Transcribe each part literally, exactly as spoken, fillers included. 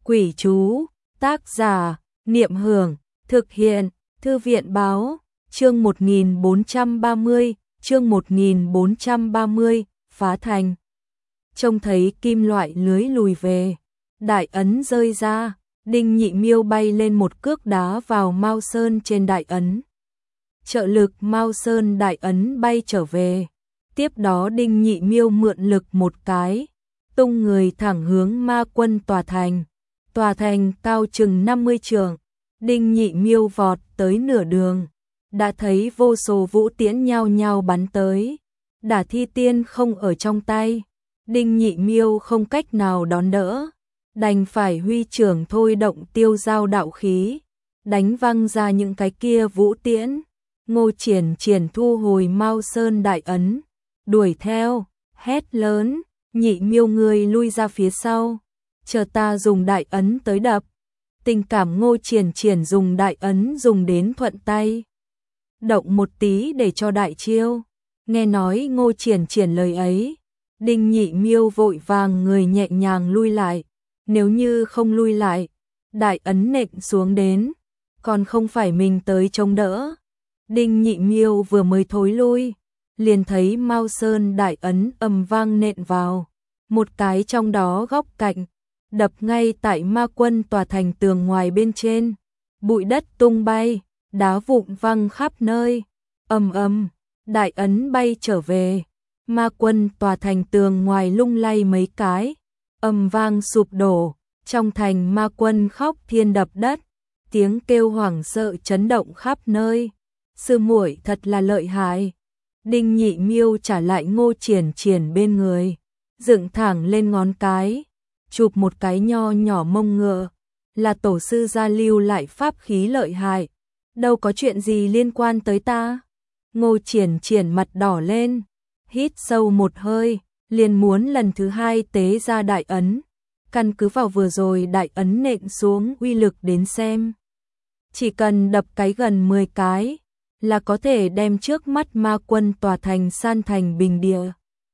Quỷ chú, tác giả, Niệm Hưởng, thực hiện, Thư viện báo, chương một nghìn bốn trăm ba mươi, chương một nghìn bốn trăm ba mươi, phá thành. Trông thấy kim loại lưới lùi về, đại ấn rơi ra, Đinh Nhị Miêu bay lên một cước đá vào Mao Sơn trên đại ấn. Trợ lực Mao Sơn đại ấn bay trở về, tiếp đó Đinh Nhị Miêu mượn lực một cái, tung người thẳng hướng ma quân tòa thành. Tòa thành cao chừng năm mươi trượng, Đinh Nhị Miêu vọt tới nửa đường, đã thấy vô số vũ tiễn nhao nhao bắn tới. Đả Thi Tiên không ở trong tay, Đinh Nhị Miêu không cách nào đón đỡ, đành phải huy trưởng thôi động tiêu giao đạo khí, đánh văng ra những cái kia vũ tiễn. Ngô Triển Triển thu hồi Mao Sơn đại ấn, đuổi theo, hét lớn, Nhị Miêu ngươi lui ra phía sau, chờ ta dùng đại ấn tới đập. Tình cảm Ngô Triển Triển dùng đại ấn dùng đến thuận tay, động một tí để cho đại chiêu. Nghe nói Ngô Triển Triển lời ấy, Đinh Nhị Miêu vội vàng người nhẹ nhàng lui lại, nếu như không lui lại, đại ấn nện xuống đến, còn không phải mình tới chống đỡ. Đinh Nhị Miêu vừa mới thối lui, liền thấy Mao Sơn đại ấn ầm vang nện vào, một cái trong đó góc cạnh, đập ngay tại ma quân tòa thành tường ngoài bên trên, bụi đất tung bay, đá vụn văng khắp nơi, ầm ầm, đại ấn bay trở về, ma quân tòa thành tường ngoài lung lay mấy cái, ầm vang sụp đổ, trong thành ma quân khóc thiên đập đất, tiếng kêu hoảng sợ chấn động khắp nơi. Sư muội thật là lợi hại. Đinh Nhị Miêu trả lại Ngô Triển Triển bên người, dựng thẳng lên ngón cái, chụp một cái nho nhỏ mông ngựa, là tổ sư gia lưu lại pháp khí lợi hại, đâu có chuyện gì liên quan tới ta. Ngô Triển Triển mặt đỏ lên, hít sâu một hơi, liền muốn lần thứ hai tế ra đại ấn, căn cứ vào vừa rồi đại ấn nện xuống uy lực đến xem, chỉ cần đập cái gần mười cái là có thể đem trước mắt ma quân tòa thành san thành bình địa.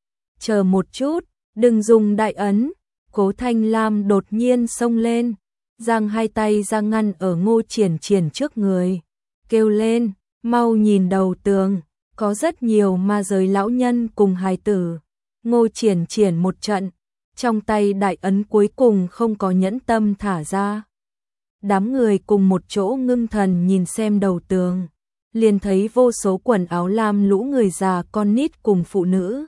Chờ một chút, đừng dùng đại ấn. Cố Thanh Lam đột nhiên xông lên, giang hai tay ra ngăn ở Ngô Triển Triển trước người, kêu lên, mau nhìn đầu tường, có rất nhiều ma giới lão nhân cùng hài tử. Ngô Triển Triển một trận, trong tay đại ấn cuối cùng không có nhẫn tâm thả ra. Đám người cùng một chỗ ngưng thần nhìn xem đầu tường, liền thấy vô số quần áo lam lũ người già con nít cùng phụ nữ,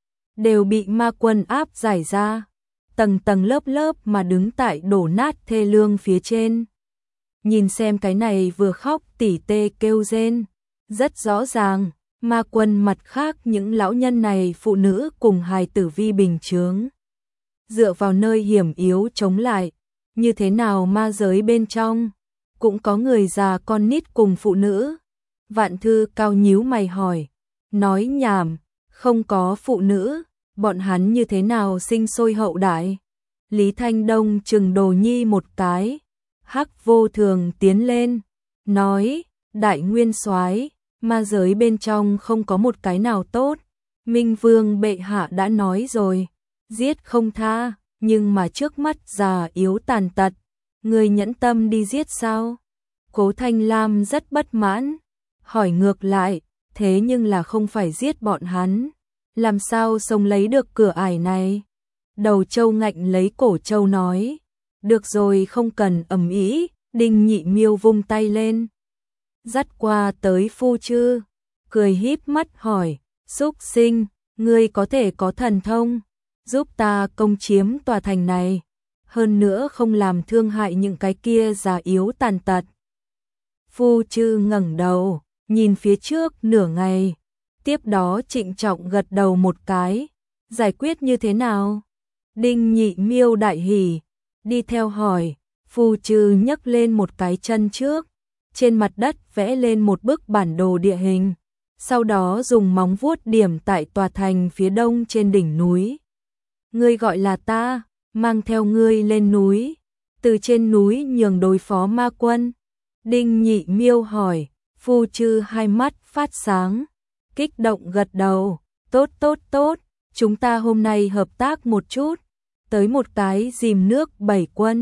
đều bị ma quân áp giải ra, tầng tầng lớp lớp mà đứng tại đổ nát thê lương phía trên. Nhìn xem cái này vừa khóc tỉ tê kêu rên, rất rõ ràng, ma quân mặt khác những lão nhân này phụ nữ cùng hài tử vi bình chướng, dựa vào nơi hiểm yếu chống lại, như thế nào ma giới bên trong, cũng có người già con nít cùng phụ nữ. Vạn Thư Cao nhíu mày hỏi, nói nhảm, không có phụ nữ, bọn hắn như thế nào sinh sôi hậu đại? Lý Thanh Đông chừng Đồ Nhi một cái, Hắc Vô Thường tiến lên, nói, đại nguyên soái, ma giới bên trong không có một cái nào tốt, Minh Vương bệ hạ đã nói rồi, giết không tha, nhưng mà trước mắt già yếu tàn tật, người nhẫn tâm đi giết sao? Cố Thanh Lam rất bất mãn, hỏi ngược lại, thế nhưng là không phải giết bọn hắn, làm sao sống lấy được cửa ải này? Đầu Châu ngạnh lấy cổ Châu nói, được rồi không cần ầm ĩ. Đinh Nhị Miêu vung tay lên, dắt qua tới Phu Chư, cười híp mắt hỏi, súc sinh, ngươi có thể có thần thông, giúp ta công chiếm tòa thành này, hơn nữa không làm thương hại những cái kia già yếu tàn tật. Phu Chư ngẩng đầu, nhìn phía trước nửa ngày, tiếp đó trịnh trọng gật đầu một cái, giải quyết như thế nào? Đinh Nhị Miêu đại hỉ, đi theo hỏi. Phu Chư nhấc lên một cái chân trước, trên mặt đất vẽ lên một bức bản đồ địa hình, sau đó dùng móng vuốt điểm tại tòa thành phía đông trên đỉnh núi. Ngươi gọi là ta, mang theo ngươi lên núi, từ trên núi nhường đối phó ma quân. Đinh Nhị Miêu hỏi. Phu Chư hai mắt phát sáng, kích động gật đầu, tốt tốt tốt, chúng ta hôm nay hợp tác một chút, tới một cái dìm nước bảy quân.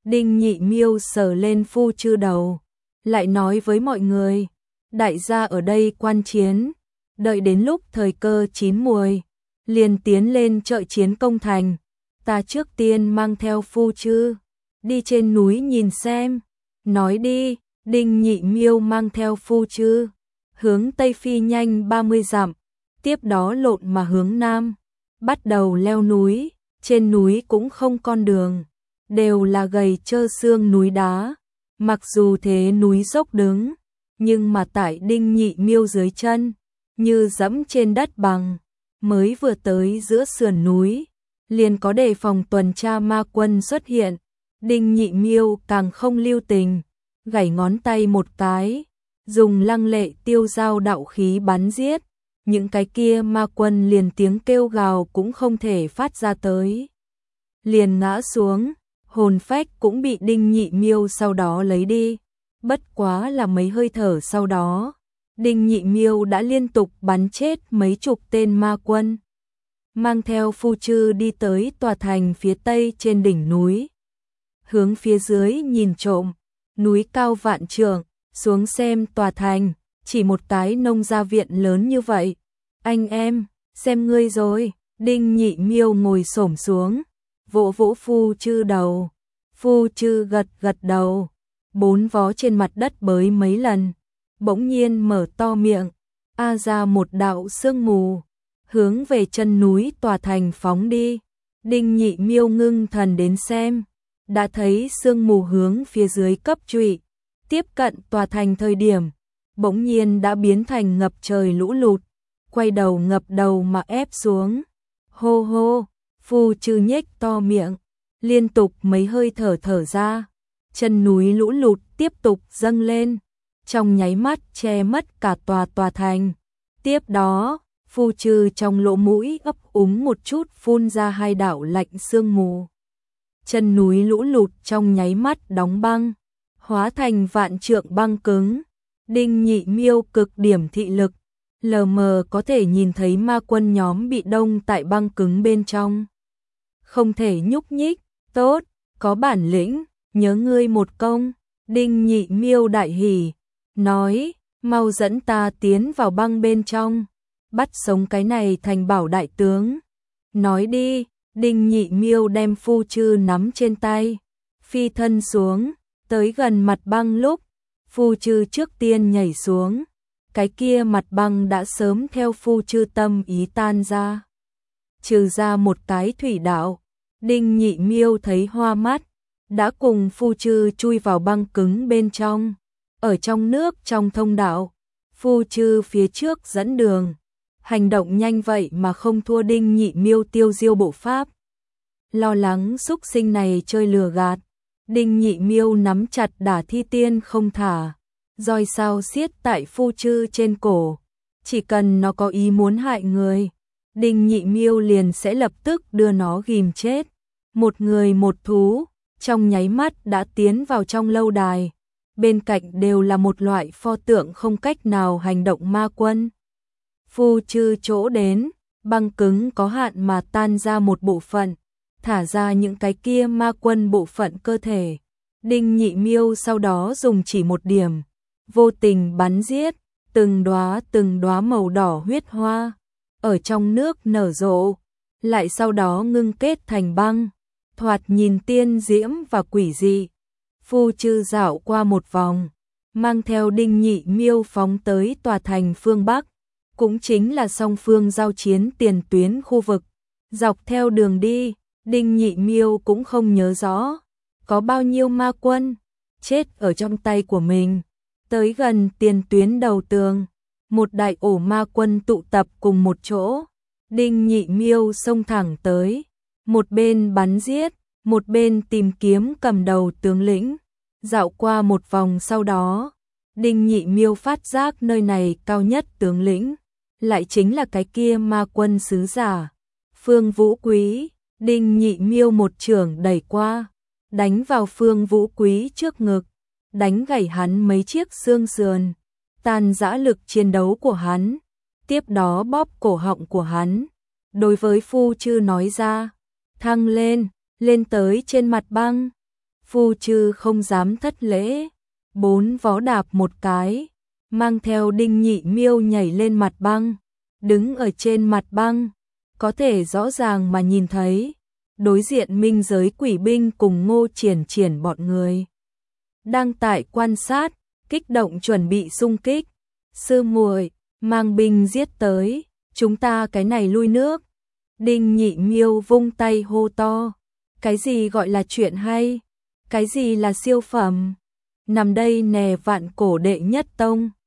Đinh Nhị Miêu sờ lên Phu Chư đầu, lại nói với mọi người, đại gia ở đây quan chiến, đợi đến lúc thời cơ chín muồi, liền tiến lên trợ chiến công thành, ta trước tiên mang theo Phu Chư, đi trên núi nhìn xem, nói đi. Đinh Nhị Miêu mang theo Phu Chư, hướng Tây phi nhanh ba mươi dặm, tiếp đó lộn mà hướng Nam, bắt đầu leo núi, trên núi cũng không con đường, đều là gầy trơ xương núi đá, mặc dù thế núi dốc đứng, nhưng mà tại Đinh Nhị Miêu dưới chân, như dẫm trên đất bằng, mới vừa tới giữa sườn núi, liền có đề phòng tuần tra ma quân xuất hiện, Đinh Nhị Miêu càng không lưu tình. Gảy ngón tay một cái, dùng lăng lệ tiêu dao đạo khí bắn giết, những cái kia ma quân liền tiếng kêu gào cũng không thể phát ra tới. Liền ngã xuống, hồn phách cũng bị Đinh Nhị Miêu sau đó lấy đi, bất quá là mấy hơi thở sau đó, Đinh Nhị Miêu đã liên tục bắn chết mấy chục tên ma quân. Mang theo Phu Chư đi tới tòa thành phía tây trên đỉnh núi. Hướng phía dưới nhìn trộm, núi cao vạn trượng, xuống xem tòa thành, chỉ một cái nông gia viện lớn như vậy. Anh em, xem ngươi rồi, Đinh Nhị Miêu ngồi xổm xuống, vỗ vỗ Phu Chư đầu. Phu Chư gật gật đầu, bốn vó trên mặt đất bới mấy lần, bỗng nhiên mở to miệng, a ra một đạo sương mù, hướng về chân núi tòa thành phóng đi. Đinh Nhị Miêu ngưng thần đến xem, đã thấy sương mù hướng phía dưới cấp trụy, tiếp cận tòa thành thời điểm, bỗng nhiên đã biến thành ngập trời lũ lụt, quay đầu ngập đầu mà ép xuống. Hô hô, Phu Chư nhếch to miệng, liên tục mấy hơi thở thở ra, chân núi lũ lụt tiếp tục dâng lên, trong nháy mắt che mất cả tòa tòa thành. Tiếp đó, Phu Chư trong lỗ mũi ấp úng một chút phun ra hai đạo lạnh sương mù. Chân núi lũ lụt trong nháy mắt đóng băng, hóa thành vạn trượng băng cứng. Đinh Nhị Miêu cực điểm thị lực, lờ mờ có thể nhìn thấy ma quân nhóm bị đông tại băng cứng bên trong. Không thể nhúc nhích, tốt, có bản lĩnh, nhớ ngươi một công. Đinh Nhị Miêu đại hỉ, nói, mau dẫn ta tiến vào băng bên trong, bắt sống cái này thành bảo đại tướng. Nói đi. Đinh Nhị Miêu đem Phu Chư nắm trên tay, phi thân xuống, tới gần mặt băng lúc, Phu Chư trước tiên nhảy xuống, cái kia mặt băng đã sớm theo Phu Chư tâm ý tan ra. Trừ ra một cái thủy đạo, Đinh Nhị Miêu thấy hoa mắt, đã cùng Phu Chư chui vào băng cứng bên trong, ở trong nước trong thông đạo, Phu Chư phía trước dẫn đường. Hành động nhanh vậy mà không thua Đinh Nhị Miêu tiêu diêu bộ pháp. Lo lắng xúc sinh này chơi lừa gạt, Đinh Nhị Miêu nắm chặt Đả Thi Tiên không thả, roi sao xiết tại Phu Chư trên cổ, chỉ cần nó có ý muốn hại người, Đinh Nhị Miêu liền sẽ lập tức đưa nó ghìm chết. Một người một thú, trong nháy mắt đã tiến vào trong lâu đài, bên cạnh đều là một loại pho tượng không cách nào hành động ma quân. Phu Chư chỗ đến, băng cứng có hạn mà tan ra một bộ phận, thả ra những cái kia ma quân bộ phận cơ thể. Đinh Nhị Miêu sau đó dùng chỉ một điểm, vô tình bắn giết, từng đóa từng đóa màu đỏ huyết hoa, ở trong nước nở rộ, lại sau đó ngưng kết thành băng, thoạt nhìn tiên diễm và quỷ dị. Phu Chư dạo qua một vòng, mang theo Đinh Nhị Miêu phóng tới tòa thành phương Bắc, cũng chính là song phương giao chiến tiền tuyến khu vực. Dọc theo đường đi, Đinh Nhị Miêu cũng không nhớ rõ có bao nhiêu ma quân chết ở trong tay của mình. Tới gần tiền tuyến đầu tường, một đại ổ ma quân tụ tập cùng một chỗ. Đinh Nhị Miêu xông thẳng tới, một bên bắn giết, một bên tìm kiếm cầm đầu tướng lĩnh. Dạo qua một vòng sau đó, Đinh Nhị Miêu phát giác nơi này cao nhất tướng lĩnh lại chính là cái kia ma quân sứ giả Phương Vũ Quý. Đinh Nhị Miêu một chưởng đẩy qua, đánh vào Phương Vũ Quý trước ngực, đánh gãy hắn mấy chiếc xương sườn, tan rã lực chiến đấu của hắn, tiếp đó bóp cổ họng của hắn. Đối với Phu Chư nói ra, thăng lên, lên tới trên mặt băng. Phu chư không dám thất lễ. Bốn vó đạp một cái, mang theo Đinh Nhị Miêu nhảy lên mặt băng, đứng ở trên mặt băng, có thể rõ ràng mà nhìn thấy, đối diện minh giới quỷ binh cùng Ngô Triển Triển bọn người. Đang tại quan sát, kích động chuẩn bị xung kích. Sư muội, mang binh giết tới, chúng ta cái này lui nước. Đinh Nhị Miêu vung tay hô to, cái gì gọi là chuyện hay, cái gì là siêu phẩm, nằm đây nè vạn cổ đệ nhất tông.